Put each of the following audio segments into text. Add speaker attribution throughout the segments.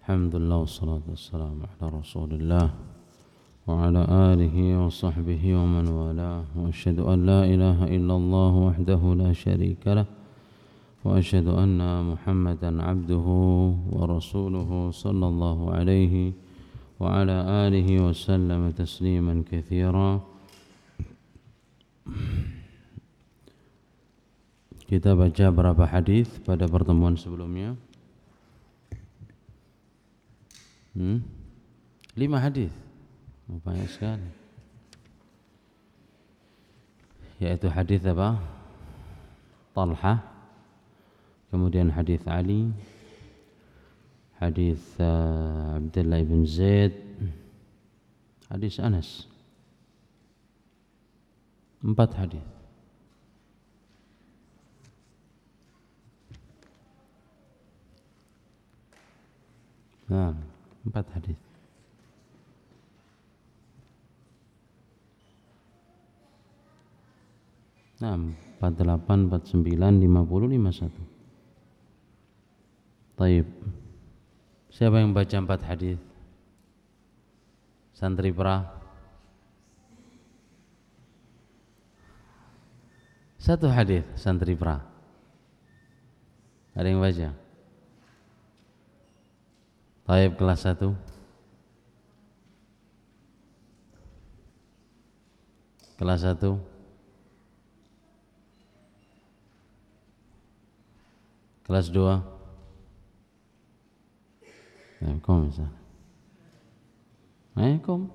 Speaker 1: Alhamdulillah wassalatu wassalamu ala rasulillah wa ala alihi wa sahbihi wa man walah wa ashhadu an la ilaha illallah wahdahu la sharika lah wa ashhadu anna Muhammadan abduhu wa rasuluhu sallallahu alaihi wa ala alihi wa sallam tasliman katsira. Kita baca berapa hadis pada pertemuan sebelumnya? 5 hadis. Banyak sekali. Yaitu hadis apa? Talha, kemudian hadis Ali, hadis Abdullah bin Zaid, hadis Anas. 4 hadis. Nah, 4 hadis. Nah, 48, 49, 50, 51. Taib. Siapa yang baca 4 hadis? Santri pra? 1 hadis santri pra. Ada yang baca? Taib kelas 1. Kelas 1. Kelas 2. Kom misalnya. Kom.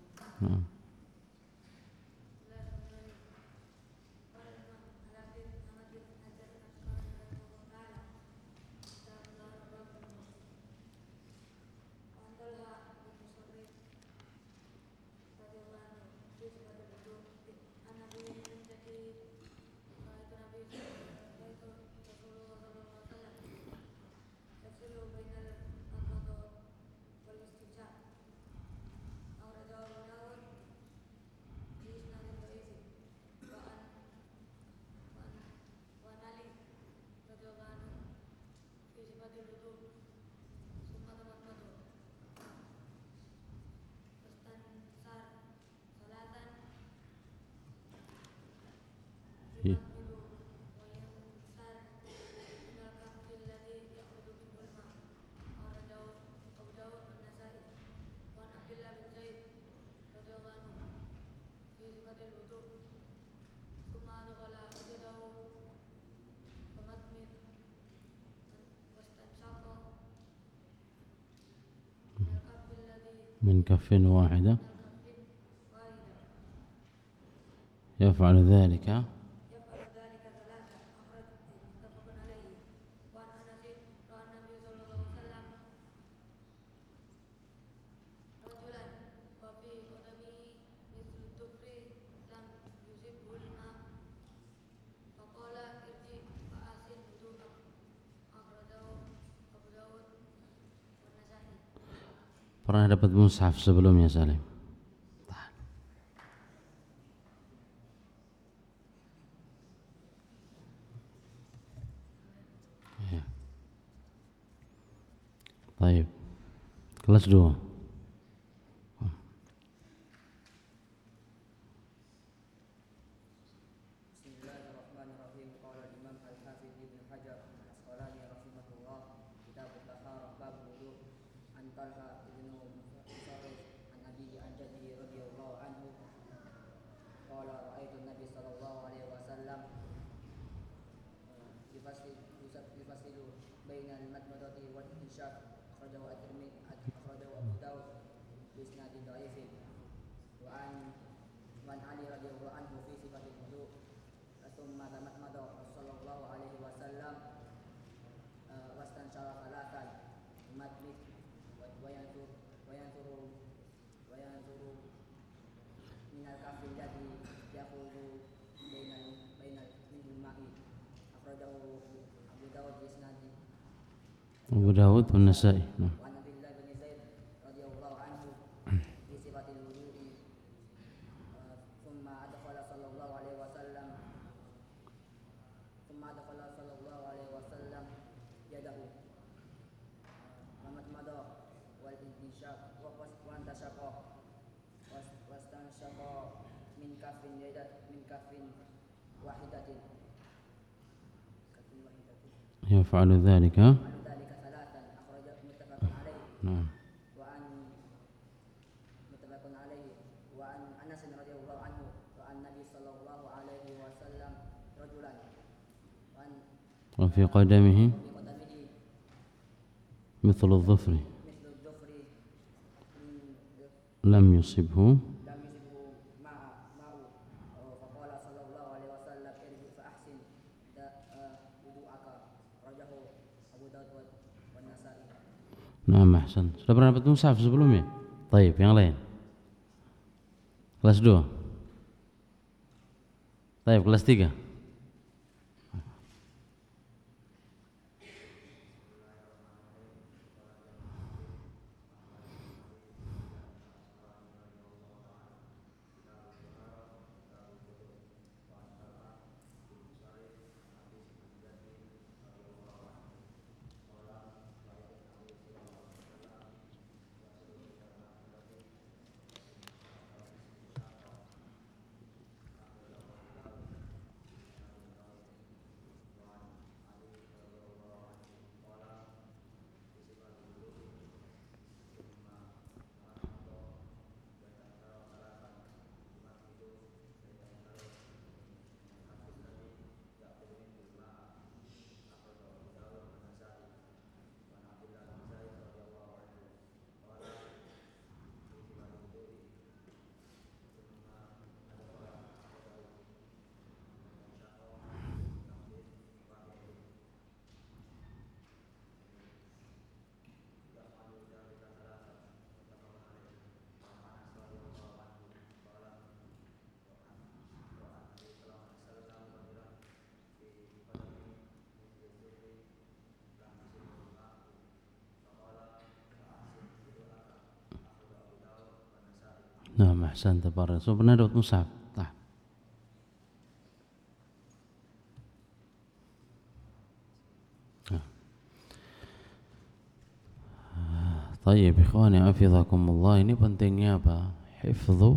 Speaker 1: من كف واحدة يفعل ذلك Pernah dapat mushaf sebelumnya Salim? Ya. Baik. Kelas 2. Abu Dawud dan Nasa'i. يفعل ذلك. نعم. وفي قدمه مثل الظفر لم يصبه Nah, ahsan. Sudah pernah dapat mushaf sebelumnya? Taib, yang lain. Kelas 2. Taib, kelas 3. Nah, ahsan tabarak. So pernah dapat mushaf? Nah. Tayyib ikhwani hafizakumullah, ini pentingnya apa? Hifdzu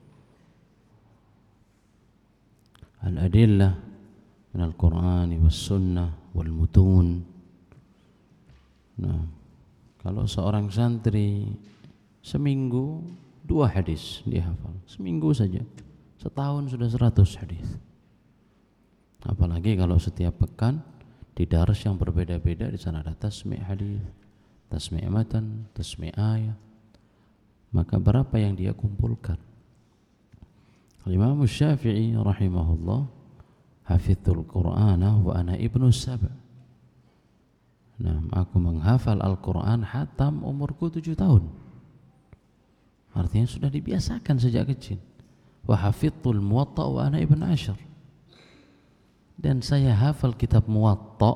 Speaker 1: al-adillah min al-Qur'an was sunnah wal mutun. Nah, kalau seorang santri seminggu 2 hadis dia hafal, seminggu saja, setahun sudah 100 hadis. Apalagi kalau setiap pekan di dars yang berbeda-beda, di sana ada tasmi' hadis, tasmi' matan, tasmi' ayat, maka berapa yang dia kumpulkan? Imam Syafi'i rahimahullah, hafidhul Qur'ana wa ana ibnu sab'. Nah, aku menghafal Al-Quran hatam umurku 7 tahun. Artinya sudah dibiasakan sejak kecil. Wa hafidhul Muwatta wa ana ibn 10. Dan saya hafal kitab Muwatta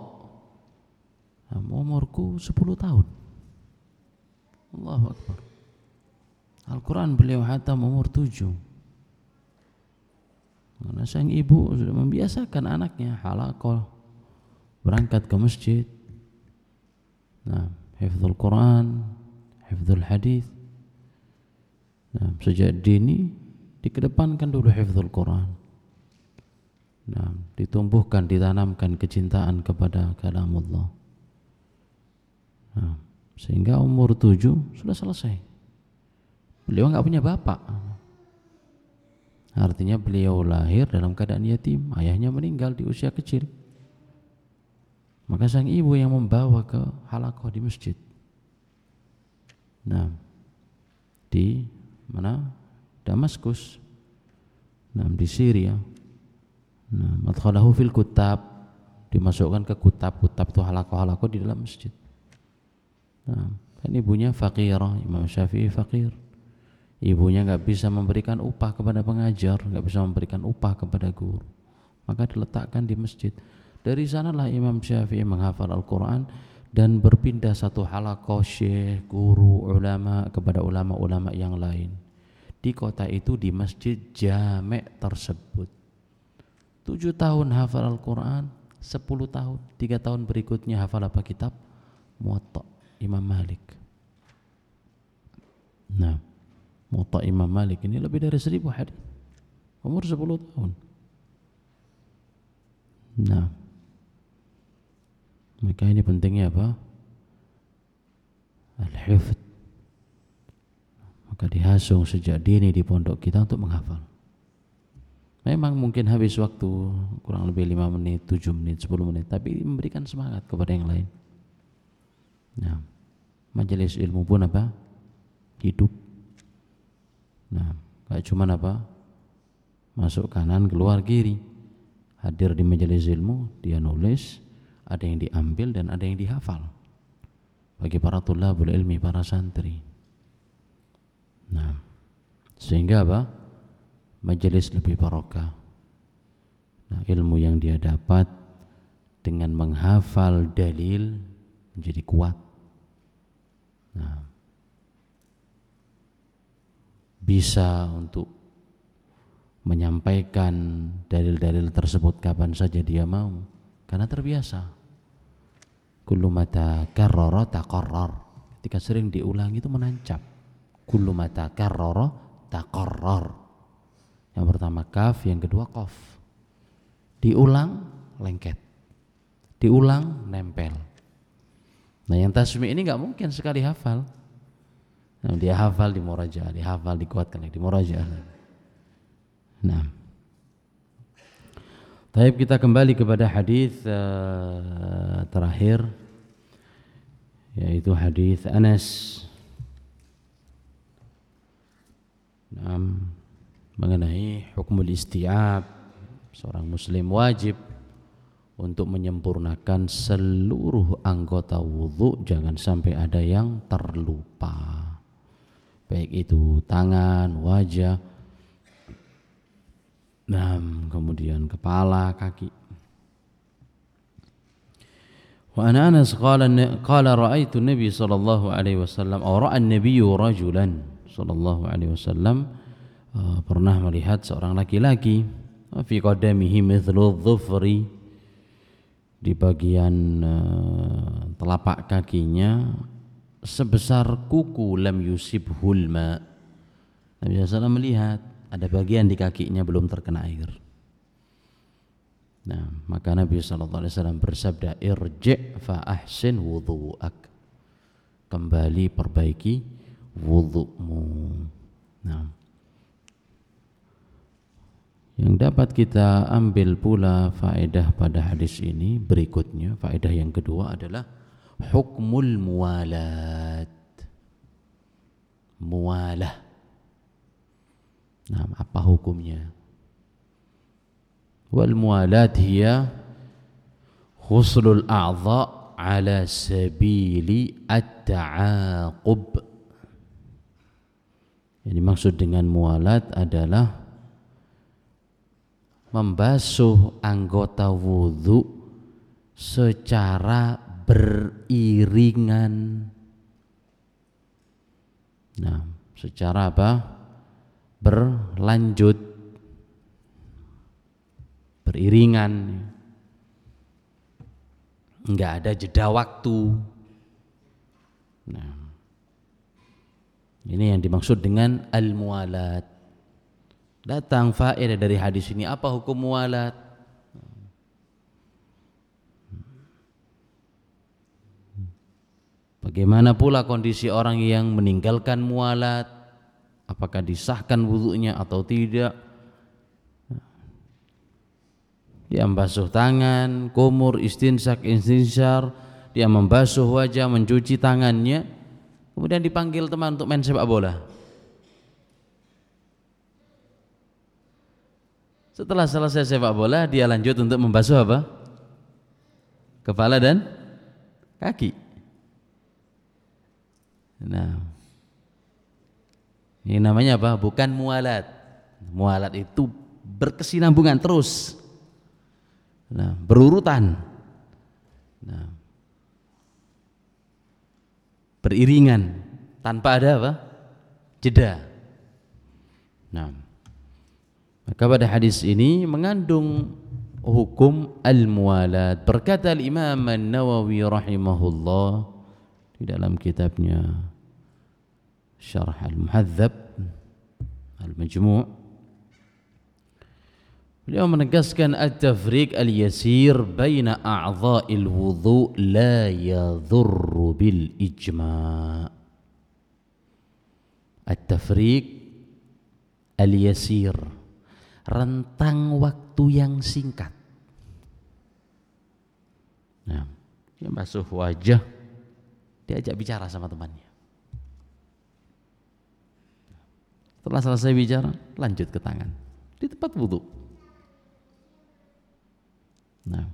Speaker 1: umurku 10 tahun. Allahu Akbar. Al-Quran beliau hatam umur 7. Karena sang ibu sudah membiasakan anaknya halaqah, berangkat ke masjid. Nah, hifdzul Quran, hifdzul hadis. Nah, sejak dini dikedepankan dulu hifdzul Quran. Nah, ditumbuhkan, ditanamkan kecintaan kepada kalamullah. Nah, sehingga umur 7 sudah selesai. Beliau enggak punya bapak. Artinya beliau lahir dalam keadaan yatim, ayahnya meninggal di usia kecil. Maka sang ibu yang membawa ke halaqah di masjid. Nah, di mana? Damaskus. Nah, di Syria. Nah, madkhalahu fil kutab, dimasukkan ke kutab-kutab itu halaqah-halaqah di dalam masjid. Nah, kan ibunya faqirah, Imam Syafi'i faqir. Ibunya enggak bisa memberikan upah kepada pengajar, enggak bisa memberikan upah kepada guru. Maka diletakkan di masjid. Dari sanalah Imam Syafi'i menghafal Al-Quran dan berpindah satu halaqah syekh, guru, ulama kepada ulama-ulama yang lain. Di kota itu, di masjid jami' tersebut. 7 tahun hafal Al-Quran, 10 tahun, 3 tahun berikutnya hafal apa? Kitab Muwatta Imam Malik. Muwatta Imam Malik ini lebih dari 1000 hadis. Umur 10 tahun. Nah, maka ini pentingnya apa? Al-hifdz. Maka dihasung sejak dini di pondok kita untuk menghafal. Memang mungkin habis waktu kurang lebih 5 menit, 7 menit, 10 menit, tapi memberikan semangat kepada yang lain. Nah, majelis ilmu pun apa? Hidup. Nah, gak cuma apa? Masuk kanan, keluar kiri. Hadir di majelis ilmu, dia nulis, ada yang diambil dan ada yang dihafal. Bagi para tulabul ilmi, para santri. Nah, sehingga apa? Majelis lebih barokah. Nah, ilmu yang dia dapat dengan menghafal dalil menjadi kuat. Nah, bisa untuk menyampaikan dalil-dalil tersebut kapan saja dia mau, karena terbiasa. Kullu mata karrara taqarrar. Ketika sering diulang itu menancap. Kullu mata karrara taqarrar. Yang pertama kaf, yang kedua qaf. Diulang lengket. Diulang nempel. Nah, yang tasmi' ini enggak mungkin sekali hafal. Nah, dia hafal di murajaah, dihafal dikuatkan lagi di murajaah. Nah, baik, kita kembali kepada hadis terakhir, yaitu hadis Anas. Mengenai hukumul isti'ab, seorang muslim wajib untuk menyempurnakan seluruh anggota wudu, jangan sampai ada yang terlupa, baik itu tangan, wajah, kemudian kepala, kaki. Wa ana Anas qala ra'aitu Nabi sallallahu alaihi wasallam aw ra'a an-nabiy rajulan sallallahu alaihi wasallam, pernah melihat seorang laki-laki, fi qadamihi mithlu dhufri, di bagian telapak kakinya sebesar kuku, lam yusibhul ma. Nabi SAW melihat ada bagian di kakinya belum terkena air. Nah, maka Nabi SAW bersabda, irji' fa ahsin wudu'ak, kembali perbaiki wudu'mu. Nah, yang dapat kita ambil pula faedah pada hadis ini berikutnya, faedah yang kedua adalah hukmul muwalat. Muwalah. Nah, apa hukumnya? Wal muwalat hiya khuslul a'dha' ala sabili at-ta'aqub. Yang dimaksud dengan muwalat adalah membasuh anggota wudu secara beriringan. Nah, secara apa? Berlanjut, beriringan, enggak ada jeda waktu. Nah, ini yang dimaksud dengan al-muwalat. Datang faedah dari hadis ini, apa hukum muwalat? Bagaimana pula kondisi orang yang meninggalkan muwalat? Apakah disahkan wudunya atau tidak? Dia membasuh tangan, kumur, istinsak, istinsyar, dia membasuh wajah, mencuci tangannya, kemudian dipanggil teman untuk main sepak bola. Setelah selesai sepak bola, dia lanjut untuk membasuh apa? Kepala dan kaki. Nah, ini namanya apa? Bukan muwalat. Muwalat itu berkesinambungan terus. Nah, berurutan. Nah, beriringan tanpa ada apa? Jeda. Nah, maka pada hadis ini mengandung hukum al-muwalat. Berkata Imam An-Nawawi rahimahullah di dalam kitabnya Syarh Al-Muhadzab, Al-Majmu', beliau menegaskan at-tafriq al-yasir baina a'dha'il wudhu la yadhurru bil ijma'. At-tafriq al-yasir, rentang waktu yang singkat. Nah, dia basuh wajah, diajak bicara sama temannya. Setelah selesai bicara, lanjut ke tangan di tempat wudhu. Nah,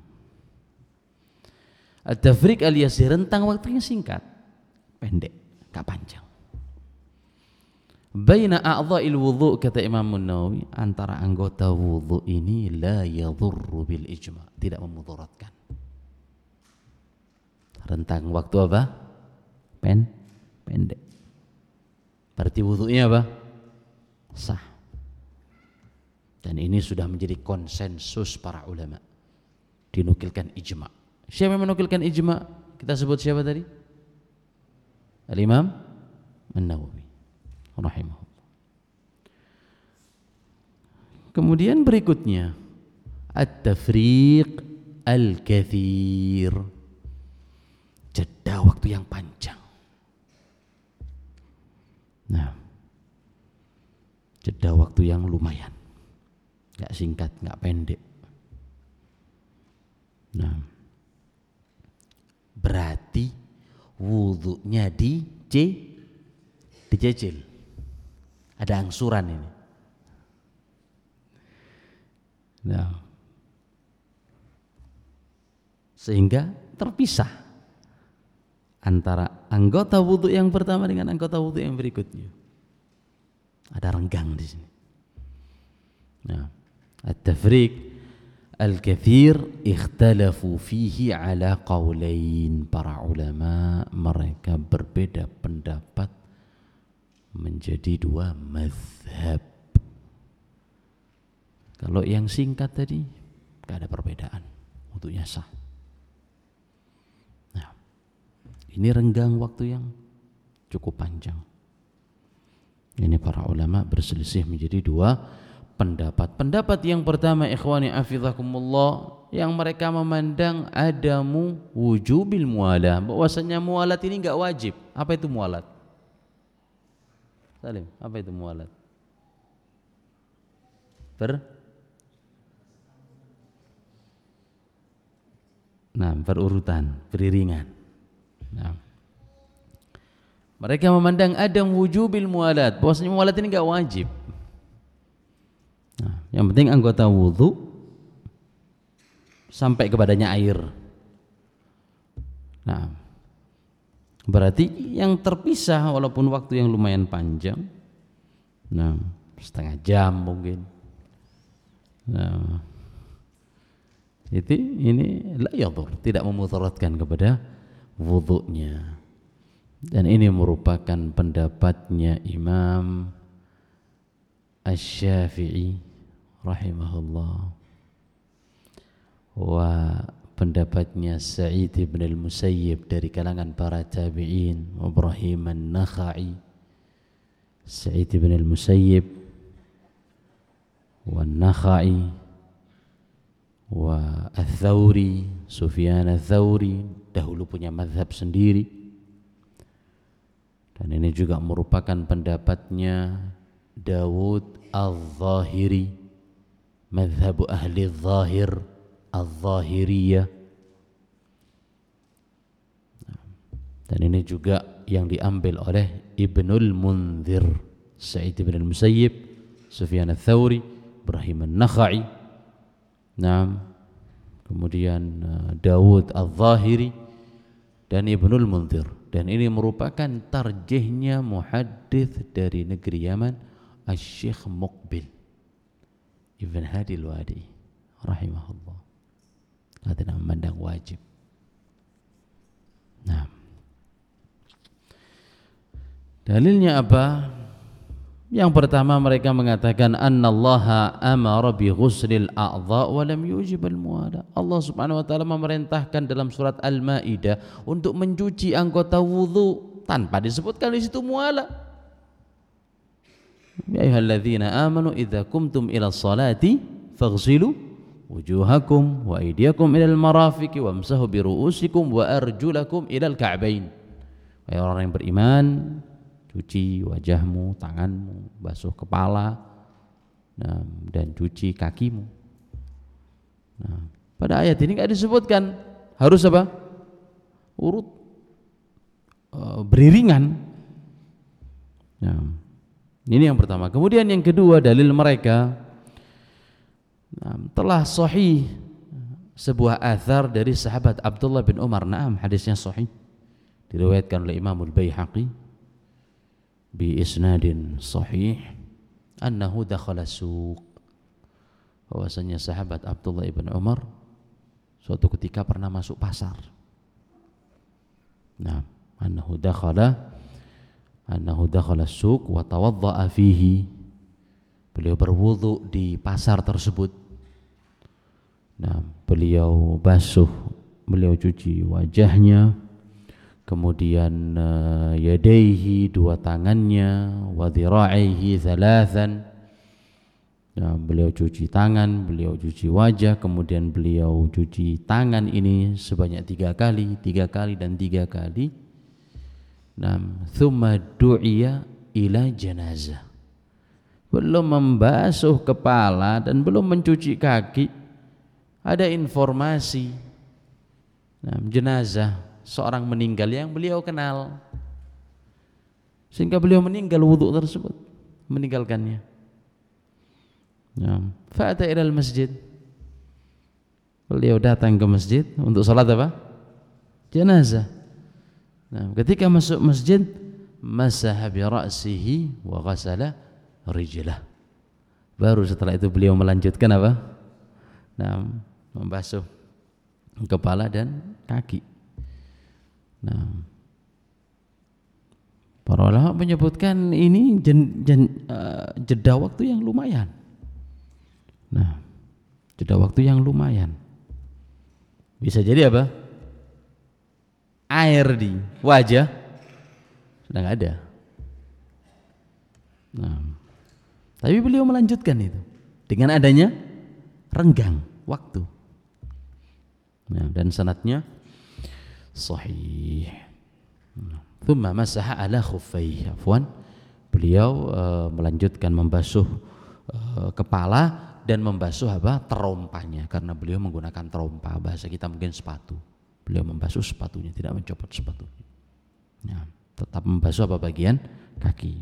Speaker 1: at-tafriq al-yasir, rentang waktunya singkat, pendek, gak panjang. Baina a'dha'il wudhu, kata Imam Nawawi, antara anggota wudhu ini la yadhurru bil ijma', tidak memudaratkan. Rentang waktu apa? Pendek. Berarti wudhunya apa? Sah. Dan ini sudah menjadi konsensus para ulama. Dinukilkan ijma'. Siapa yang menukilkan ijma'? Kita sebut siapa tadi? Al-Imam An-Nawawi rahimahullah. Kemudian berikutnya at-tafriq al-kathir, jeda waktu yang panjang. Nah, jeda waktu yang lumayan, gak singkat, gak pendek. Nah, berarti wudhunya dicicil. Ada angsuran ini. Nah, sehingga terpisah antara anggota wudhu yang pertama dengan anggota wudhu yang berikutnya. Ada renggang di sini. Nah, at-tafriq al-kathir ikhtalafu fihi ala qaulain. Para ulama mereka berbeda pendapat menjadi dua mazhab. Kalau yang singkat tadi gak ada perbedaan, wudhunya sah. Nah, ini renggang waktu yang cukup panjang. Ini para ulama berselisih menjadi dua pendapat. Pendapat yang pertama, ikhwani hafizakumullah, yang mereka memandang adamu wujubil mualah, bahwasanya mualat ini enggak wajib. Apa itu mualat? Salim, apa itu mualat? Berurutan, beriringan. Nah, mereka memandang adam wujubil mualat, bahwasanya mualat ini enggak wajib. Nah, yang penting anggota wudhu sampai kepadanya air. Nah, berarti yang terpisah walaupun waktu yang lumayan panjang, nah, setengah jam mungkin. Nah, ini la yadhur, tidak memudaratkan kepada wudhunya. Dan ini merupakan pendapatnya Imam Asy-Syafi'i rahimahullah, wa pendapatnya Sa'id bin al-Musayyib dari kalangan para tabi'in, Ibrahim an-Nakha'i, Sa'id bin al-Musayyib wa an-Nakha'i wa al-Thawri, Sufyan al-Thawri dahulu punya mazhab sendiri. Dan ini juga merupakan pendapatnya Dawud al-Zahiri, mazhab ahli zahir al-Zahiriyah. Dan ini juga yang diambil oleh Ibnul Munzir, Sa'id bin al-Musayyib, Sufyan al-Thawri, Ibrahim an-Nakha'i, kemudian Dawud al-Zahiri dan Ibnul Munzir. Dan ini merupakan tarjihnya muhaddits dari negeri Yaman, Asy-Syaikh Muqbil Ibn Hadi al-Wadi rahimahullah. Katanya memandang wajib. Nah, dalilnya apa? Yang pertama mereka mengatakan annallaha amara bi ghuslil a'dha wa lam yujib al-muwala. Allah Subhanahu wa taala memerintahkan dalam surat Al-Maidah untuk mencuci anggota wudu tanpa disebutkan di situ muwala. Ya ayyuhalladzina amanu idza qumtum ila sholati faghsilu wujuhakum wa aydiyakum ilal marafiqi wamsahu bi ru'usikum wa arjulakum ilal ka'bain. Wahai orang yang beriman, cuci wajahmu, tanganmu, basuh kepala, dan cuci kakimu. Nah, pada ayat ini enggak disebutkan harus apa? Urut beriringan. Nah, ini yang pertama. Kemudian yang kedua, dalil mereka telah sahih sebuah athar dari sahabat Abdullah bin Umar. Naam, hadisnya sahih, diriwayatkan oleh Imam Al-Baihaqi bi isnadin sahih annahu dakhala suq, bahwasanya sahabat Abdullah bin Umar suatu ketika pernah masuk pasar. Nah, annahu dakhala suq wa tawadda'a fihi, beliau berwudu di pasar tersebut. Nah, beliau cuci wajahnya, kemudian yadaihi, dua tangannya, wa dhira'ihi thalathan. Nah, beliau cuci tangan, beliau cuci wajah, kemudian beliau cuci tangan ini sebanyak 3 kali, 3 kali dan 3 kali. Nah, thumma du'iya ila janazah. Belum membasuh kepala dan belum mencuci kaki, ada informasi jenazah seorang meninggal yang beliau kenal, sehingga beliau meninggal wudu tersebut, meninggalkannya. Fa'ata ilal masjid, beliau datang ke masjid untuk salat apa? Jenazah. Nah, ketika masuk masjid, masaha bi ra'sihi wa ghasala rijlah. Baru setelah itu beliau melanjutkan apa? Nah, membasuh kepala dan kaki. Nah, para ulama menyebutkan ini jeda waktu yang lumayan. Nah, jeda waktu yang lumayan. Bisa jadi apa? Air di wajah sudah nggak ada. Nah, tapi beliau melanjutkan itu dengan adanya renggang waktu. Nah, dan sanadnya sahih. Thumma masaha ala khuffaihi. Beliau melanjutkan membasuh kepala dan membasuh apa? Terompanya, karena beliau menggunakan terompa, bahasa kita mungkin sepatu. Beliau membasuh sepatunya, tidak mencopot sepatunya. Ya, tetap membasuh apa? Bagian kaki.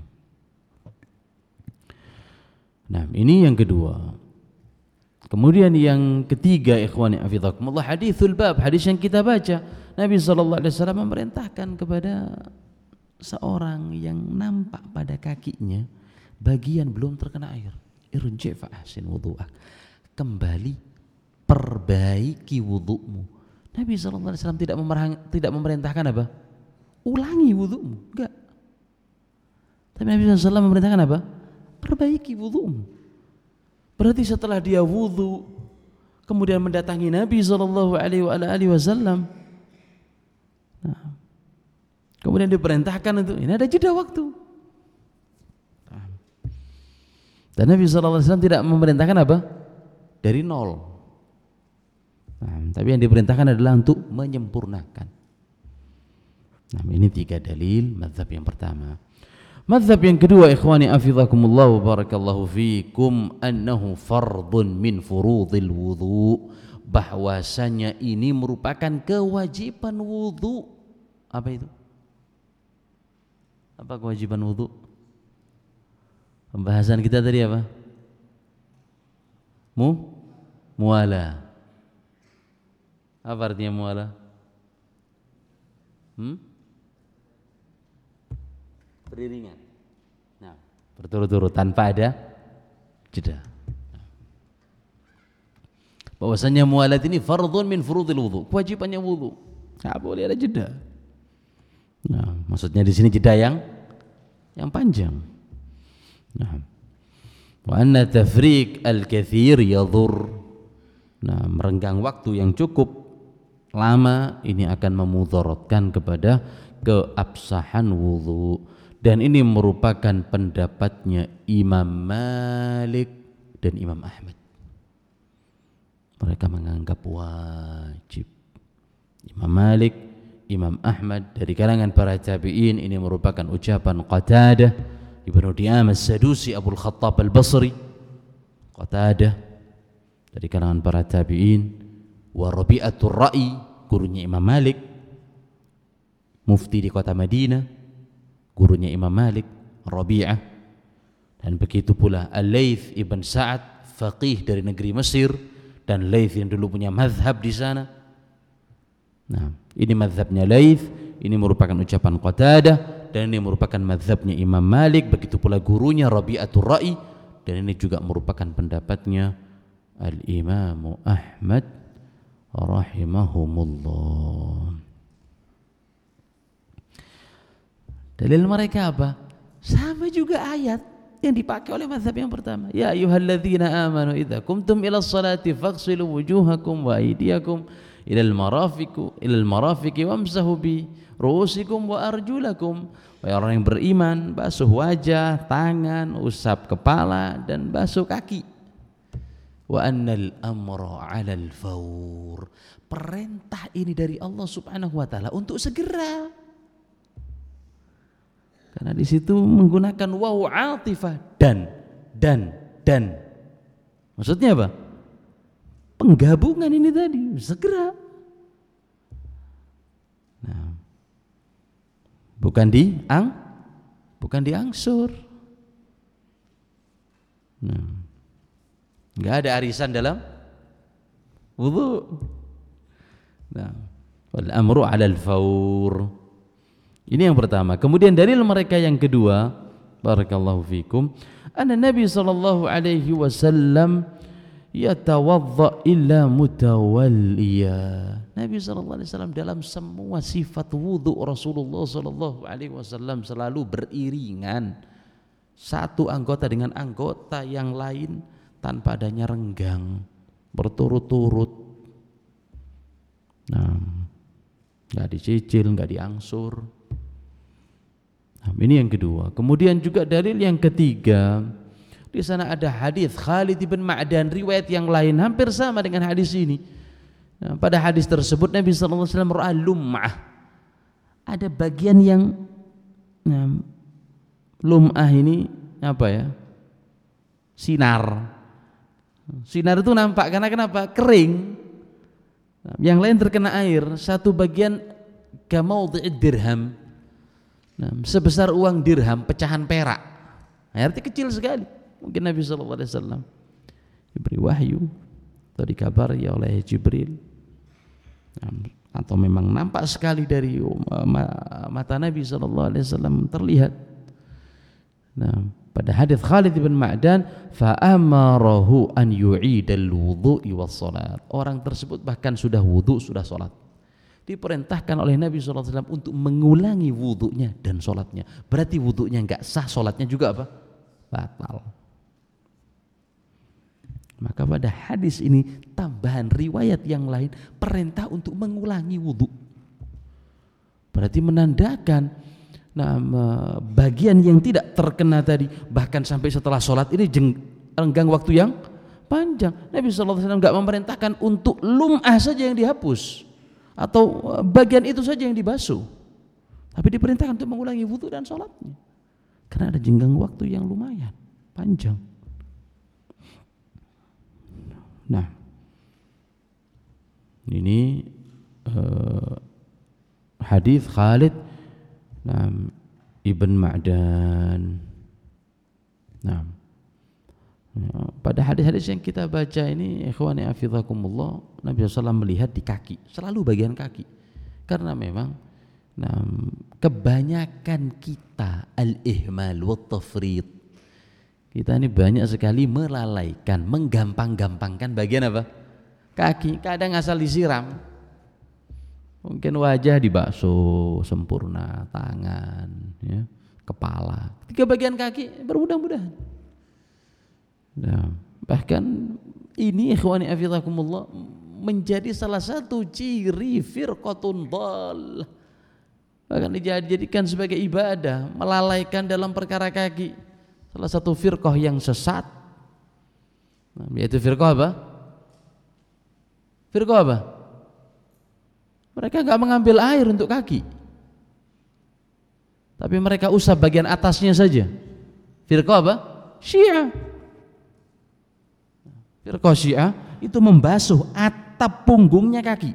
Speaker 1: Nah, ini yang kedua. Kemudian yang ketiga, ikhwani hafizakumullah, hadithul bab, hadis yang kita baca. Nabi SAW memerintahkan kepada seorang yang nampak pada kakinya bagian belum terkena air, irji' fa ahsin wudu'ak, kembali perbaiki wudu'mu. Nabi SAW tidak memerintahkan apa? Ulangi wudu'mu, enggak. Tapi Nabi SAW memerintahkan apa? Perbaiki wudu'mu. Berarti setelah dia wudu, kemudian mendatangi Nabi SAW, nah, kemudian diperintahkan itu, ini ada jeda waktu. Dan Nabi SAW tidak memerintahkan apa? Dari nol. Nah, tapi yang diperintahkan adalah untuk menyempurnakan. Nah, ini 3 dalil mazhab yang pertama. Mazhab yang kedua, ikhwani hafizakumullah wa barakallahu fikum, annahu fardun min furudil wudu, bahwasanya ini merupakan kewajiban wudu. Apa itu? Apa kewajiban wudu? Pembahasan kita tadi apa? Muwala. Apa artinya muwala? Beriringan. Nah, berturut-turut tanpa ada jeda. Bahwasanya muwalat ini fardhun min furudil wudu, kewajibannya wudu. Enggak boleh ada jeda. Nah, maksudnya di sini jeda yang panjang. Nah, wa anna tafriq al-katsir yadhur. Nah, merenggang waktu yang cukup lama ini akan memudaratkan kepada keabsahan wudu. Dan ini merupakan pendapatnya Imam Malik dan Imam Ahmad. Mereka menganggap wajib. Imam Malik, Imam Ahmad dari kalangan para tabi'in, ini merupakan ucapan Qatadah Ibnu Di'amah As-Sadusi Abul Khattab Al-Basri. Qatadah dari kalangan para tabi'in, wa Rabi'atul Ra'i, gurunya Imam Malik, mufti di kota Madinah, gurunya Imam Malik, Rabi'ah. Dan begitu pula Al-Laits ibn Sa'ad, faqih dari negeri Mesir, dan Laits yang dulu punya mazhab di sana. Nah, ini mazhabnya Laits, ini merupakan ucapan Qatadah, dan ini merupakan mazhabnya Imam Malik, begitu pula gurunya Rabi'atul Ra'i, dan ini juga merupakan pendapatnya Al-Imam Ahmad rahimahumullah. Dalil mereka apa? Sama juga ayat yang dipakai oleh mazhab yang pertama. Ya ayyuhalladzina amanu idza qumtum ilas salati faghsilu wujuhakum wa aydiyakum ilal marafiqi wamsahu bi ru'usikum wa arjulakum. Wahai orang yang beriman, basuh wajah, tangan, usap kepala, dan basuh kaki. Wa annal amra 'alal fawr. Perintah ini dari Allah Subhanahu wa taala untuk segera. Karena di situ menggunakan waw atifah, dan. Maksudnya apa? Penggabungan ini tadi, segera. Nah, bukan diangsur. Nah, enggak ada arisan dalam wudu. Nah, wal amru 'alal fawr. Ini yang pertama. Kemudian dalil mereka yang kedua, barakallahu fikum, anna Nabi sallallahu alaihi wasallam yatawadda illa mutawalliya. Nabi sallallahu alaihi wasallam dalam semua sifat wudu Rasulullah sallallahu alaihi wasallam selalu beriringan satu anggota dengan anggota yang lain tanpa adanya renggang, berturut-turut. Nah, enggak dicicil, enggak diangsur. Ini yang kedua. Kemudian juga dalil yang ketiga, di sana ada hadis Khalid bin Ma'dan, riwayat yang lain hampir sama dengan hadis ini. Nah, pada hadis tersebut Nabi sallallahu alaihi wasallam ra'a lum'ah. Ada bagian yang lum'ah ini apa ya? Sinar. Sinar itu nampak karena kenapa? Kering. Yang lain terkena air. Satu bagian kamaudhi'id dirham. Nah, sebesar uang dirham pecahan perak. Artinya kecil sekali. Mungkin Nabi sallallahu alaihi wasallam diberi wahyu atau dikabari oleh Jibril, atau memang nampak sekali dari mata Nabi sallallahu alaihi wasallam terlihat. Nah, pada hadis Khalid bin Ma'dan, fa amarahu an yu'idal wudhu'i was salat. Orang tersebut bahkan sudah wudu, sudah salat. Diperintahkan oleh Nabi SAW untuk mengulangi wudhunya dan sholatnya. Berarti wudhunya enggak sah, sholatnya juga apa? Batal. Maka pada hadis ini tambahan riwayat yang lain perintah untuk mengulangi wudhu. Berarti menandakan bagian yang tidak terkena tadi, bahkan sampai setelah sholat ini renggang waktu yang panjang. Nabi SAW enggak memerintahkan untuk lum'ah saja yang dihapus, atau bagian itu saja yang dibasuh, tapi diperintahkan untuk mengulangi wudu dan sholatnya karena ada jenggang waktu yang lumayan panjang. Nah, ini hadis Khalid ibn Ma'dan. Nah, pada hadis-hadis yang kita baca ini, ikhwani hafizakumullah, Nabi SAW melihat di kaki, selalu bagian kaki. Karena memang kebanyakan kita al-ihmal wa tafrid. Kita ini banyak sekali melalaikan, menggampang-gampangkan bagian apa? Kaki. Kadang asal disiram. Mungkin wajah dibasuh sempurna, tangan, ya, kepala. 3 bagian kaki bermudah-mudahan. Nah, bahkan ini ikhwani hafizakumullah, menjadi salah satu ciri firqatun dhal,
Speaker 2: bahkan dijadikan sebagai ibadah, melalaikan dalam perkara kaki. Salah satu firqah yang sesat, yaitu firqah apa? Firqah apa? Mereka enggak mengambil air untuk kaki, tapi mereka usap bagian atasnya saja. Firqah apa? Syiah. Firqah Syiah itu membasuh atap punggungnya kaki.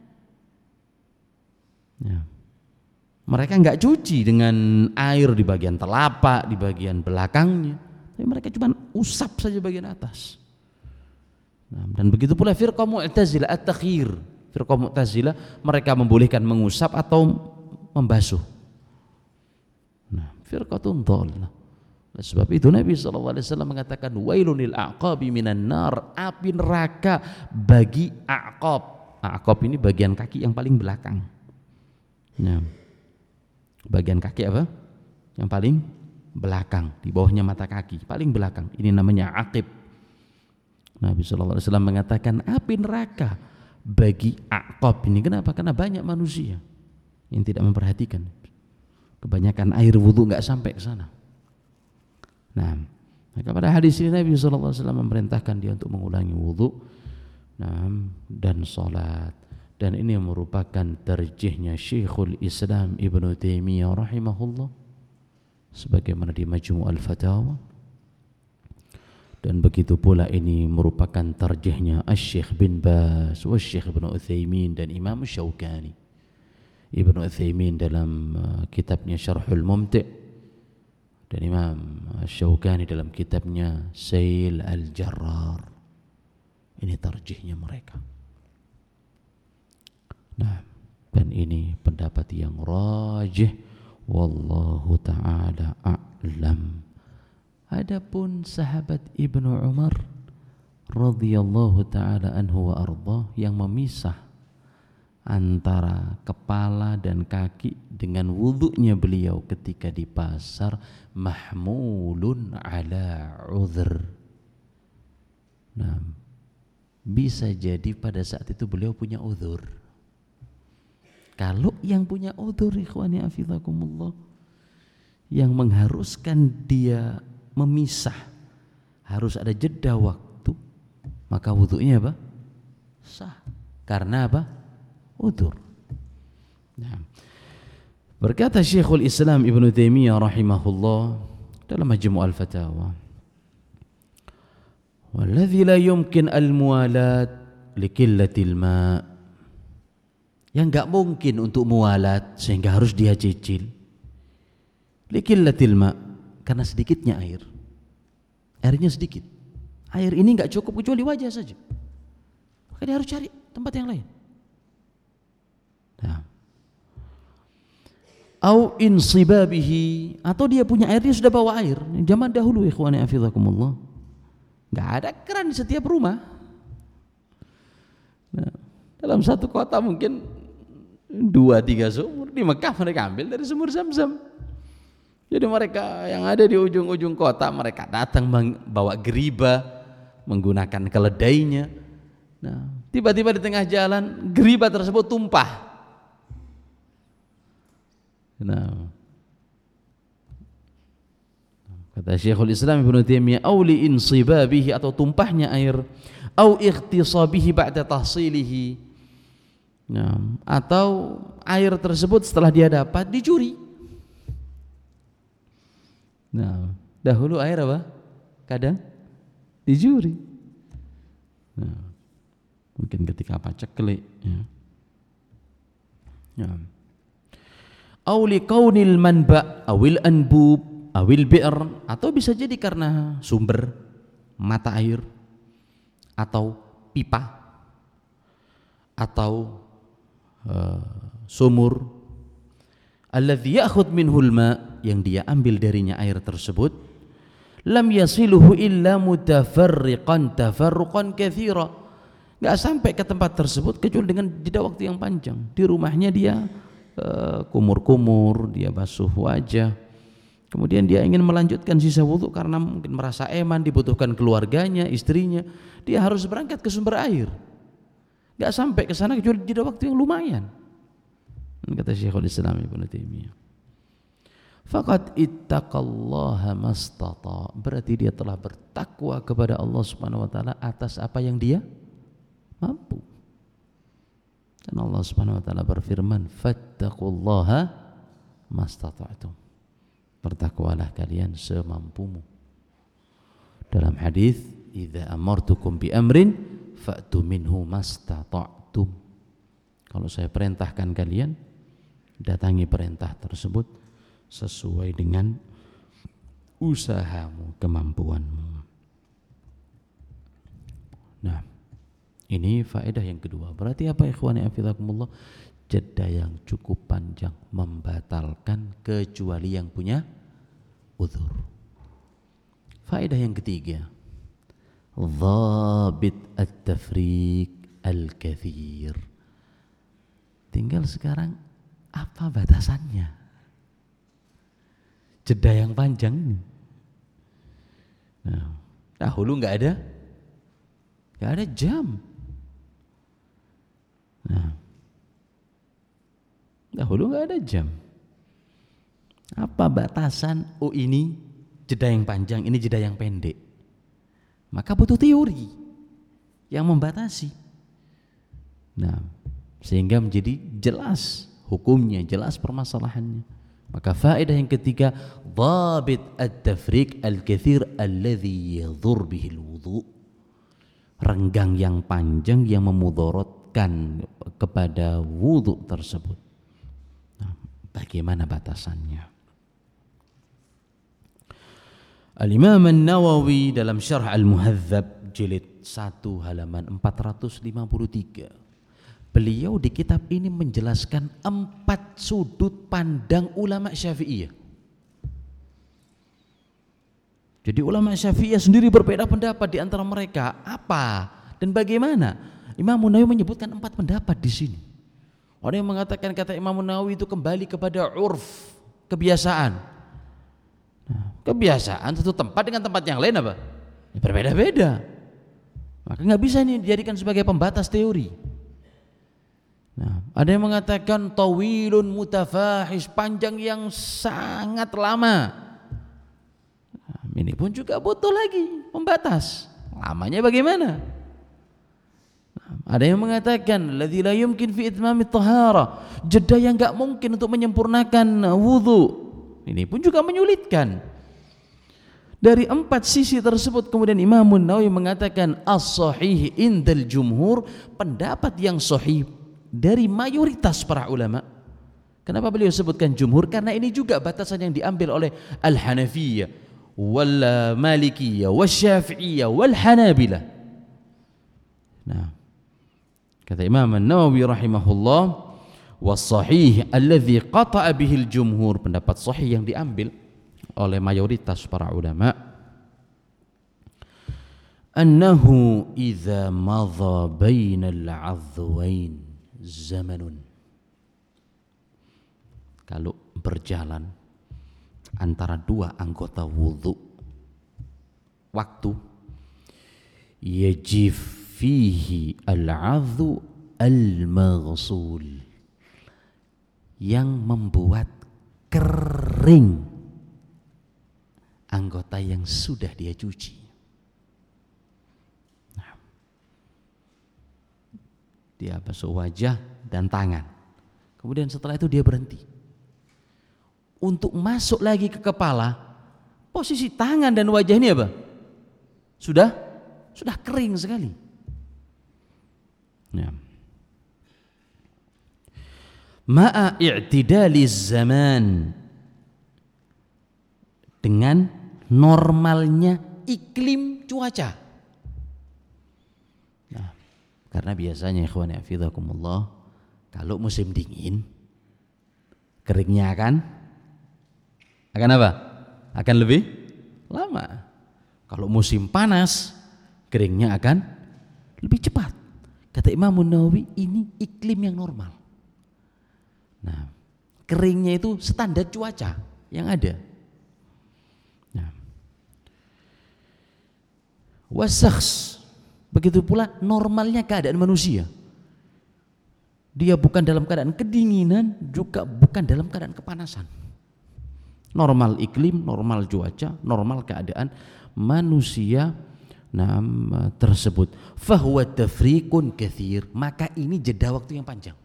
Speaker 2: Ya. Mereka enggak cuci dengan air di bagian telapak, di bagian belakangnya, tapi mereka cuma usap saja bagian atas. Nah, dan begitu pula firqah Mu'tazilah at-takhir. Firqah Mu'tazilah mereka membolehkan mengusap atau membasuh. Nah, firqatun dhalah. Sebab itu Nabi SAW mengatakan wailun lil a'qabi minan nar, api neraka bagi a'qab. A'qab ini bagian kaki yang paling belakang. Nah, bagian kaki apa? Yang paling belakang, di bawahnya mata kaki, paling belakang. Ini namanya aqib. Nabi SAW mengatakan api neraka bagi aqab ini. Kenapa? Karena banyak manusia yang tidak memperhatikan. Kebanyakan air wudhu nggak sampai ke sana. Nah, maka pada hadis ini Nabi SAW memerintahkan dia untuk mengulangi wudhu dan sholat. Dan ini merupakan tarjihnya Syekhul Islam Ibnu Taimiyah rahimahullah sebagaimana di Majmu' al-Fatawa. Dan begitu pula ini merupakan tarjihnya Asy-Syaikh bin Baz, Syekh Ibnu Utsaimin dan Imam Syaukani. Ibnu Utsaimin dalam kitabnya Syarhul Mumti' dan Imam Syaukani dalam kitabnya Sail al-Jarrar. Ini tarjihnya mereka. Nah, dan ini pendapat yang rajih, wallahu ta'ala a'lam. Adapun sahabat Ibnu Umar radhiyallahu ta'ala anhu wa ardah yang memisah antara kepala dan kaki dengan wudhunya beliau ketika di pasar, mahmulun ala udhr. Nah, bisa jadi pada saat itu beliau punya udhur. Kalau yang punya udhur, ikhwani afizakumullah, yang mengharuskan dia memisah, harus ada jeda waktu, maka wudhunya apa? Sah. Karena apa? Udhur. Nah, berkata Syekhul Islam Ibnu Taimiyah rahimahullah dalam Majmu' al-Fatawa, walladzi la yumkin al-muwalat liqillatil ma', yang enggak mungkin untuk muwalat sehingga harus dia cicil, liqillatil ma', karena sedikitnya air. Airnya sedikit. Air ini enggak cukup kecuali wajah saja. Maka dia harus cari tempat yang lain. Nah, au insibabihi, atau dia punya air, dia sudah bawa air. Zaman dahulu ikhwani afizakumullah, enggak ada keran di setiap rumah. Nah, dalam satu kota mungkin 2-3 sumur. Di Mekah mereka ambil dari sumur Zam-Zam. Jadi mereka yang ada di ujung-ujung kota, mereka datang bawa geriba, menggunakan keledainya. Nah, tiba-tiba di tengah jalan geriba tersebut tumpah. Nah, kata Syekhul Islam Ibnu Taimiyah, auli insibabihi, atau tumpahnya air, au ikhtisabihi ba'da tahsilihi. Nah, atau air tersebut setelah dia dapat dicuri. Nah, dahulu air apa? Kadang dicuri. Nah, mungkin ketika paceklik, ya. Ya. Auli kaunil manba awil anbub awil bi'r, atau bisa jadi karena sumber mata air atau pipa atau sumur, alladzi ya'khudh minhul ma, yang dia ambil darinya air tersebut, lam yasiluhu illa mutafarriqan tafarruqan katsira, enggak sampai ke tempat tersebut kecuali dengan jeda waktu yang panjang. Di rumahnya dia kumur-kumur, dia basuh wajah, kemudian dia ingin melanjutkan sisa wudhu karena mungkin merasa eman, dibutuhkan keluarganya, istrinya, dia harus berangkat ke sumber air. Gak sampai ke sana kecuali jeda waktu yang lumayan. Kata Syekhul Islam Ibnu Taimiyah. Faqad ittaqallaha mastata. Berarti dia telah bertakwa kepada Allah Subhanahu wa taala atas apa yang dia mampu. Dan Allah Subhanahu wa taala berfirman, "Fattaqullaha mastata'tum." Bertakwalah kalian semampumu. Dalam hadis, "Idza amartukum bi amrin fa'tu minhu mastata'tum." Kalau saya perintahkan kalian, datangi perintah tersebut sesuai dengan usahamu, kemampuanmu. Nah, ini faedah yang kedua. Berarti apa ikhwani afizakumullah? Jeda yang cukup panjang membatalkan kecuali yang punya uzur. Faedah yang ketiga, dhabit at-tafriq al-kathir. Tinggal sekarang apa batasannya? Jeda yang panjang. Nah, dahulu nggak ada jam. Nah, dahulu nggak ada jam. Apa batasan? Oh, ini jeda yang panjang, ini jeda yang pendek. Maka butuh teori yang membatasi. Nah, sehingga menjadi jelas hukumnya, jelas permasalahannya. Maka faedah yang ketiga, dhabit at-tafriq al-kathir alladhi yadhur bihi al-wudu. Renggang yang panjang yang memudaratkan kepada wudu tersebut. Nah, bagaimana batasannya? Al-Imam An-Nawawi dalam Syarh Al-Muhadzab jilid 1 halaman 453. Beliau di kitab ini menjelaskan 4 sudut pandang ulama Syafi'iyah. Jadi ulama Syafi'iyah sendiri berbeda pendapat di antara mereka. Apa dan bagaimana? Imam Nawawi menyebutkan 4 pendapat di sini. Ada yang mengatakan kata Imam Nawawi itu kembali kepada urf, kebiasaan. Nah, kebiasaan satu tempat dengan tempat yang lain apa? Ya, berbeda-beda. Maka nggak bisa ini dijadikan sebagai pembatas teori. Nah, ada yang mengatakan tawilun mutafahish, panjang yang sangat lama. Nah, ini pun juga butuh lagi pembatas. Lamanya bagaimana? Nah, ada yang mengatakan alladzi la yumkin fi itmamit tahara, jeda yang enggak mungkin untuk menyempurnakan wudu. Ini pun juga menyulitkan. Dari 4 sisi tersebut kemudian Imam Nawawi mengatakan as-sahih indal jumhur, pendapat yang sahih dari mayoritas para ulama. Kenapa beliau sebutkan jumhur? Karena ini juga batasan yang diambil oleh Al-Hanafiyah wal Malikiyah wal Syafi'iyah wal Hanabilah. Nah, kata Imam An-Nawawi rahimahullah, was-sahih alladhi qata'a bihi al-jumhur, pendapat sahih yang diambil oleh mayoritas para ulama, annahu idza madha bainal 'adhwain zamanun, kalau berjalan antara 2 anggota wudu waktu, yajif fihi al-'adhu al-maghsul, yang membuat kering anggota yang sudah dia cuci. Dia basuh wajah dan tangan. Kemudian setelah itu dia berhenti. Untuk masuk lagi ke kepala, posisi tangan dan wajah ini apa? Sudah kering sekali. Ya. Ma'a i'tidali zaman, dengan normalnya iklim cuaca. Karena biasanya ikhwani hafizakumullah, kalau musim dingin keringnya akan apa? Akan lebih lama. Kalau musim panas keringnya akan lebih cepat. Kata Imam Nawawi, ini iklim yang normal. Nah, keringnya itu standar cuaca yang ada. Nah, wasakhs, begitu pula normalnya keadaan manusia. dia bukan dalam keadaan kedinginan, juga bukan dalam keadaan kepanasan. Normal iklim, normal cuaca, normal keadaan manusia tersebut. Fahuwa tafriqun katsir, maka ini jeda waktu yang panjang.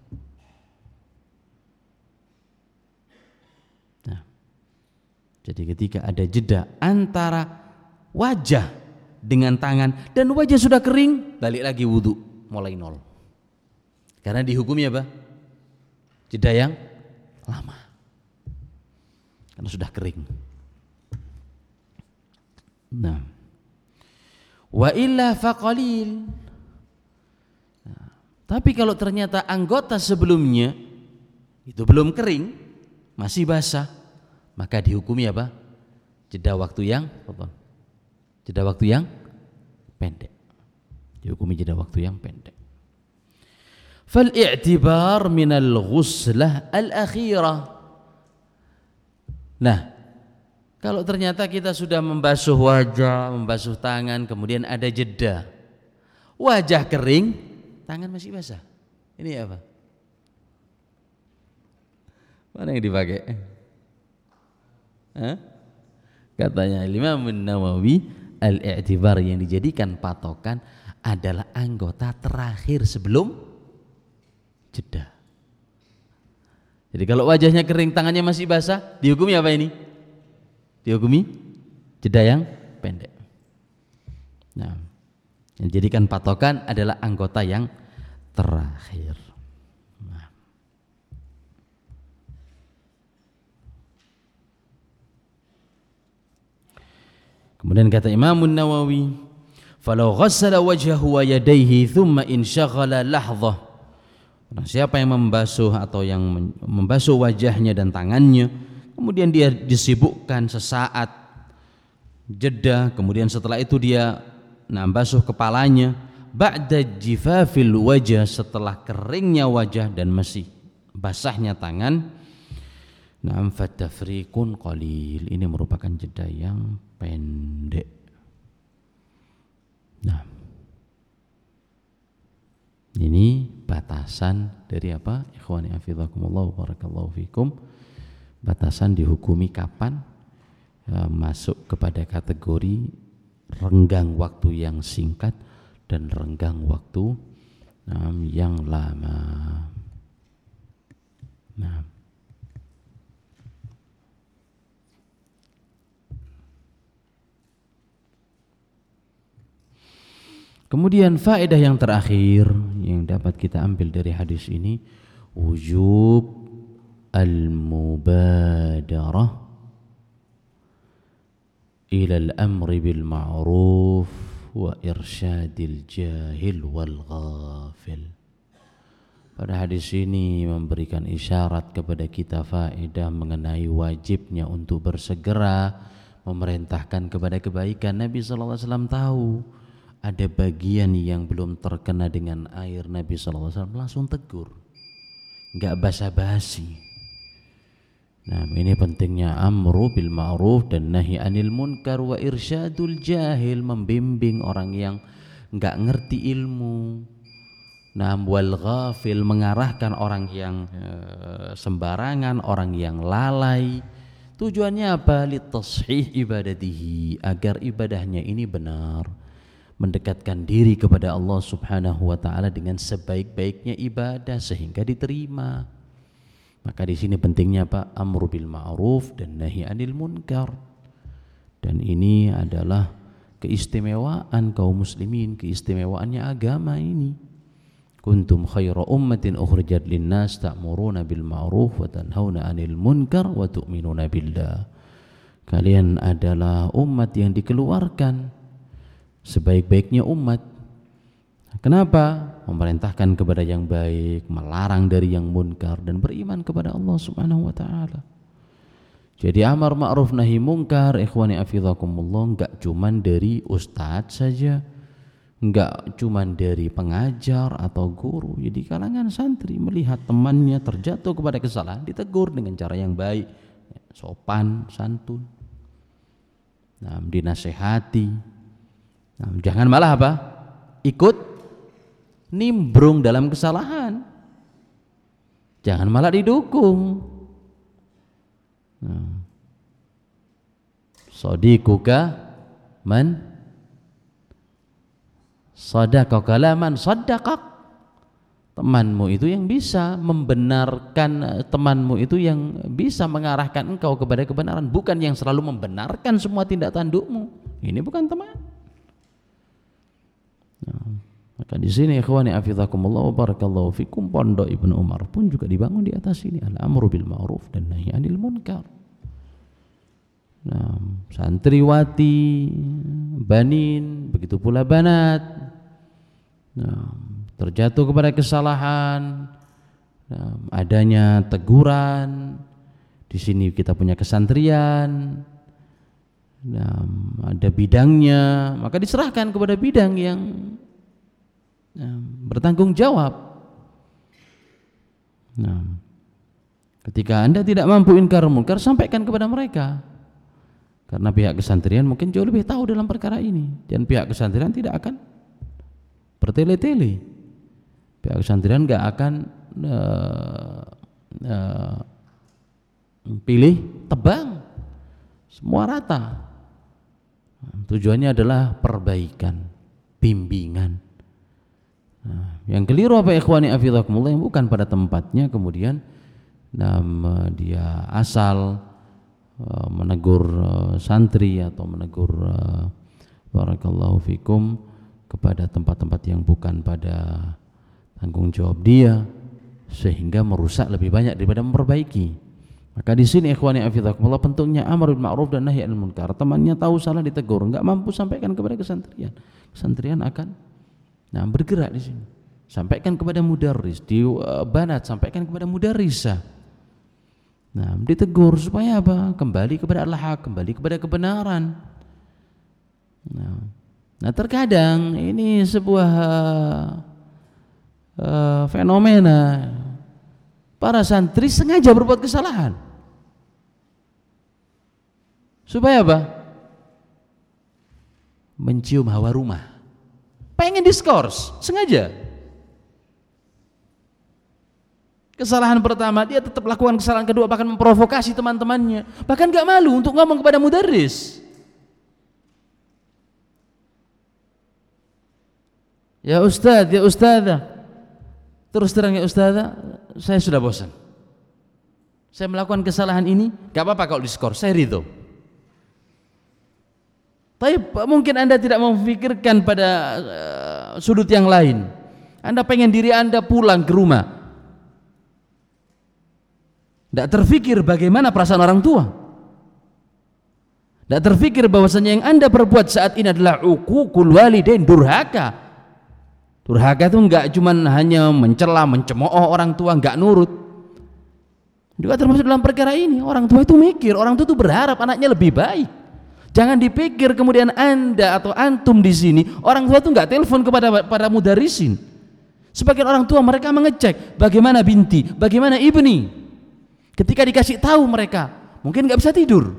Speaker 2: Nah, jadi ketika ada jeda antara wajah dengan tangan dan wajah sudah kering, balik lagi wudu, mulai nol. Karena dihukumi apa? Jeda yang lama. Karena sudah kering. Nah, wa illa faqalil. Nah, tapi kalau ternyata anggota sebelumnya itu belum kering, masih basah, maka dihukumi apa? Jeda waktu yang pendek. Dihukumi jeda waktu yang pendek. Fal-i'tibar minal ghuslah al-akhirah. Nah, kalau ternyata kita sudah membasuh wajah, membasuh tangan, kemudian ada jeda, wajah kering, tangan masih basah, ini apa? Mana yang dipakai? Katanya Imam Nawawi, al-i'tibar yang dijadikan patokan adalah anggota terakhir sebelum jeda. Jadi kalau wajahnya kering, tangannya masih basah, dihukumi apa ini? Dihukumi jeda yang pendek. Nah, yang dijadikan patokan adalah anggota yang terakhir. Nah. Kemudian kata Imam Nawawi, "Falau ghassala wajhahu wa yadayhi thumma inshaghala lahdhah." Nah, siapa yang membasuh atau yang membasuh wajahnya dan tangannya, kemudian dia disibukkan sesaat, jeda, kemudian setelah itu dia basuh kepalanya, ba'da jifafil wajah, setelah keringnya wajah dan masih basahnya tangan, fatafriqun qalil, ini merupakan jeda yang pendek. Nah, ini batasan dari apa? Ikhwani hafizakumullah wa barakallahu fikum. Batasan dihukumi kapan masuk kepada kategori renggang waktu yang singkat dan renggang waktu yang lama. Nah, kemudian faedah yang terakhir yang dapat kita ambil dari hadis ini, wujub al-mubadarah ila al-amri bil ma'ruf wa irsyadil jahil wal ghafil. Pada hadis ini memberikan isyarat kepada kita faedah mengenai wajibnya untuk bersegera memerintahkan kepada kebaikan. Nabi sallallahu alaihi wasallam tahu ada bagian yang belum terkena dengan air, Nabi SAW langsung tegur, enggak basa-basi. Nah, ini pentingnya amru bil ma'ruf dan nahi anil munkar wa irsyadul jahil, membimbing orang yang enggak ngerti ilmu. Nah, wal ghafil, mengarahkan orang yang sembarangan, orang yang lalai. Tujuannya apa? Litashih ibadatihi, agar ibadahnya ini benar, mendekatkan diri kepada Allah Subhanahu wa taala dengan sebaik-baiknya ibadah sehingga diterima. Maka di sini pentingnya apa? Amru bil ma'ruf dan nahi anil munkar. Dan ini adalah keistimewaan kaum muslimin, keistimewaannya agama ini. Kuntum khaira ummatin ukhrijat linnas ta'muruna bil ma'ruf wa tanhauna 'anil munkar wa tu'minuna billah. Kalian adalah umat yang dikeluarkan sebaik-baiknya umat. Kenapa? Memerintahkan kepada yang baik, melarang dari yang munkar, dan beriman kepada Allah Subhanahu wa taala. Jadi amar ma'ruf nahi munkar, ikhwani hafizakumullah, enggak cuman dari ustadz saja, enggak cuman dari pengajar atau guru. Jadi kalangan santri melihat temannya terjatuh kepada kesalahan, ditegur dengan cara yang baik, sopan, santun. Nah, dinasehati. Nah, jangan malah apa? Ikut nimbrung dalam kesalahan. Jangan malah didukung. Nah. Sadiquka man sadaqaka la man saddaqak. Temanmu itu yang bisa membenarkan, temanmu itu yang bisa mengarahkan engkau kepada kebenaran, bukan yang selalu membenarkan semua tindak tandukmu. Ini bukan teman. Nah, maka di sini ikhwani hafizakumullah wa barakallahu fikum, pondok Ibnu Umar pun juga dibangun di atas ini, al-amru bil ma'ruf dan nahi 'anil munkar. Nah, santriwati, banin, begitu pula banat. Nah, terjatuh kepada kesalahan, nah, adanya teguran. Di sini kita punya kesantrian, nah, ada bidangnya, maka diserahkan kepada bidang yang bertanggung jawab. Nah, ketika Anda tidak mampu inkar munkar, sampaikan kepada mereka. Karena pihak kesantrian mungkin jauh lebih tahu dalam perkara ini, dan pihak kesantrian tidak akan bertele-tele. Pihak kesantrian nggak akan pilih tebang, semua rata. Tujuannya adalah perbaikan, bimbingan. Nah, yang keliru apa ikhwani hafizakumullah, yang bukan pada tempatnya kemudian dia asal menegur santri atau menegur barakallahu fikum kepada tempat-tempat yang bukan pada tanggung jawab dia, sehingga merusak lebih banyak daripada memperbaiki. Maka di sini ikhwani hafizakumullah pentingnya amar bil ma'ruf dan nahi 'anil munkar. Temannya tahu salah ditegur, enggak mampu sampaikan kepada kesantrian. Kesantrian akan bergerak di sini. Sampaikan kepada mudarris, di banat sampaikan kepada mudarrisah. Nah, ditegur supaya apa? Kembali kepada al-haq, kembali kepada kebenaran. Nah, terkadang ini sebuah fenomena, para santri sengaja berbuat kesalahan. Supaya apa? Mencium hawa rumah. Pengen diskors, sengaja. Kesalahan pertama, dia tetap lakukan kesalahan kedua, bahkan memprovokasi teman-temannya, bahkan gak malu untuk ngomong kepada mudarris. Ya Ustadz, ya Ustadzah, terus terang ya Ustadzah, saya sudah bosan. Saya melakukan kesalahan ini, gak apa-apa kalau diskors, saya ridho. Tapi mungkin Anda tidak memikirkan pada sudut yang lain. Anda pengen diri Anda pulang ke rumah, tidak terfikir bagaimana perasaan orang tua. Tidak terfikir bahwasanya yang Anda perbuat saat ini adalah uququl walidain, durhaka. Durhaka itu enggak cuma hanya mencela, mencemooh orang tua, enggak nurut. Juga termasuk dalam perkara ini, orang tua itu mikir, orang tua itu berharap anaknya lebih baik. Jangan dipikir kemudian Anda atau antum di sini, orang tua itu enggak telepon kepada para mudarrisin. Sebagian orang tua mereka mengecek bagaimana binti, bagaimana ibni. Ketika dikasih tahu mereka mungkin nggak bisa tidur.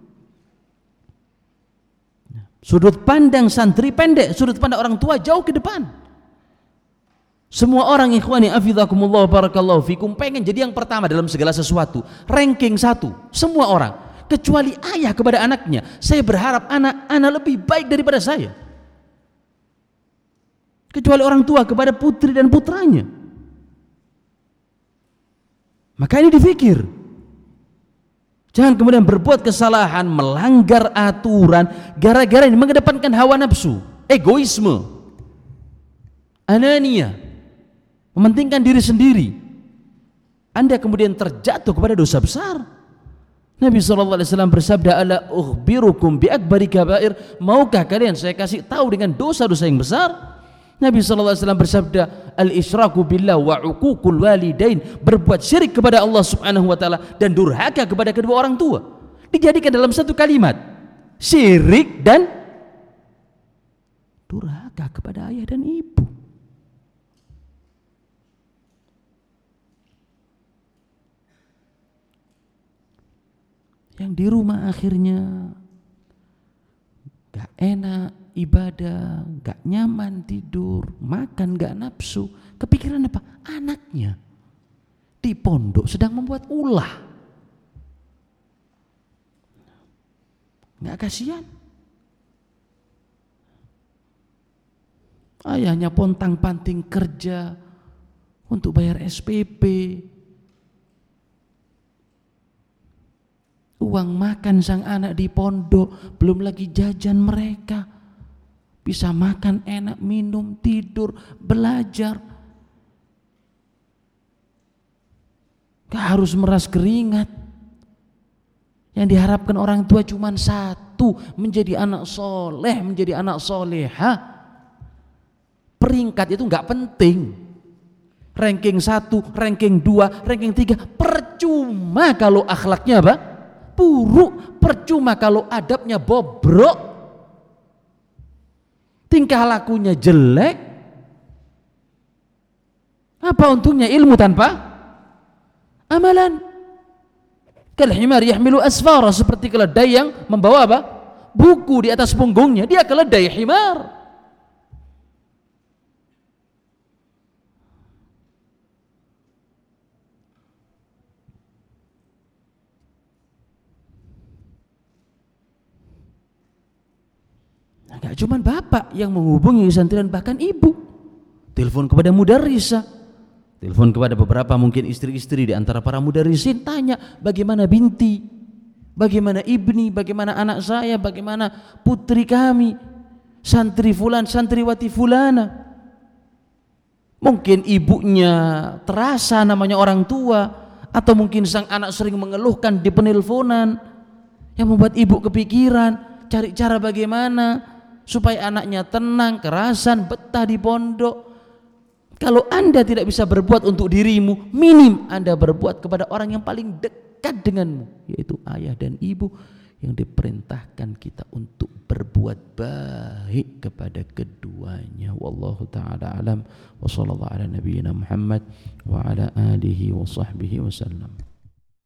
Speaker 2: Sudut pandang santri pendek, sudut pandang orang tua jauh ke depan. Semua orang ikhwani hafizakumullah barakallahu fikum pengen jadi yang pertama dalam segala sesuatu, ranking 1. Semua orang, kecuali ayah kepada anaknya. Saya berharap anak lebih baik daripada saya. Kecuali orang tua kepada putri dan putranya. Maka ini dipikir. Jangan kemudian berbuat kesalahan, melanggar aturan gara-gara ini mengedepankan hawa nafsu, egoisme, anania, mementingkan diri sendiri. Anda kemudian terjatuh kepada dosa besar. Nabi SAW bersabda, ala ukhbirukum bi akbari kabair, maukah kalian saya kasih tahu dengan dosa-dosa yang besar? Nabi SAW bersabda, al-isyraku billah wa uququl walidain, berbuat syirik kepada Allah Subhanahu wa taala dan durhaka kepada kedua orang tua. Dijadikan dalam satu kalimat, syirik dan durhaka kepada ayah dan ibu. Yang di rumah akhirnya gak enak ibadah, gak nyaman tidur, makan gak nafsu. Kepikiran apa? Anaknya. di pondok sedang membuat ulah. Nggak kasihan? Ayahnya pontang-panting kerja untuk bayar SPP, uang makan sang anak di pondok, belum lagi jajan mereka. Bisa makan enak, minum, tidur, belajar. Gak harus meras keringat. Yang diharapkan orang tua cuma satu, menjadi anak soleh, menjadi anak soleha. Peringkat itu gak penting. Ranking 1, ranking 2, ranking 3, percuma kalau akhlaknya apa? Buruk, percuma kalau adabnya bobrok, tingkah lakunya jelek. Apa untungnya ilmu tanpa amalan? Kalhimar yahmilu asfara, seperti keledai yang membawa apa? Buku di atas punggungnya. Dia keledai himar. Gak cuma bapak yang menghubungi santriwan, bahkan ibu. Telepon kepada mudarrisah, telepon kepada beberapa mungkin istri-istri di antara para mudarrisin, tanya bagaimana binti, bagaimana ibni, bagaimana anak saya, bagaimana putri kami, santri fulan, santriwati fulana. Mungkin ibunya terasa namanya orang tua, atau mungkin sang anak sering mengeluhkan di penelponan, yang membuat ibu kepikiran cari cara bagaimana supaya anaknya tenang, kerasan, betah di pondok. Kalau Anda tidak bisa berbuat untuk dirimu, minim Anda berbuat kepada orang yang paling dekat denganmu, yaitu ayah dan ibu, yang diperintahkan kita untuk berbuat baik kepada keduanya. Wallahu ta'ala alam, wa sallallahu ala nabiyyina Muhammad wa ala alihi wa sahbihi wasallam.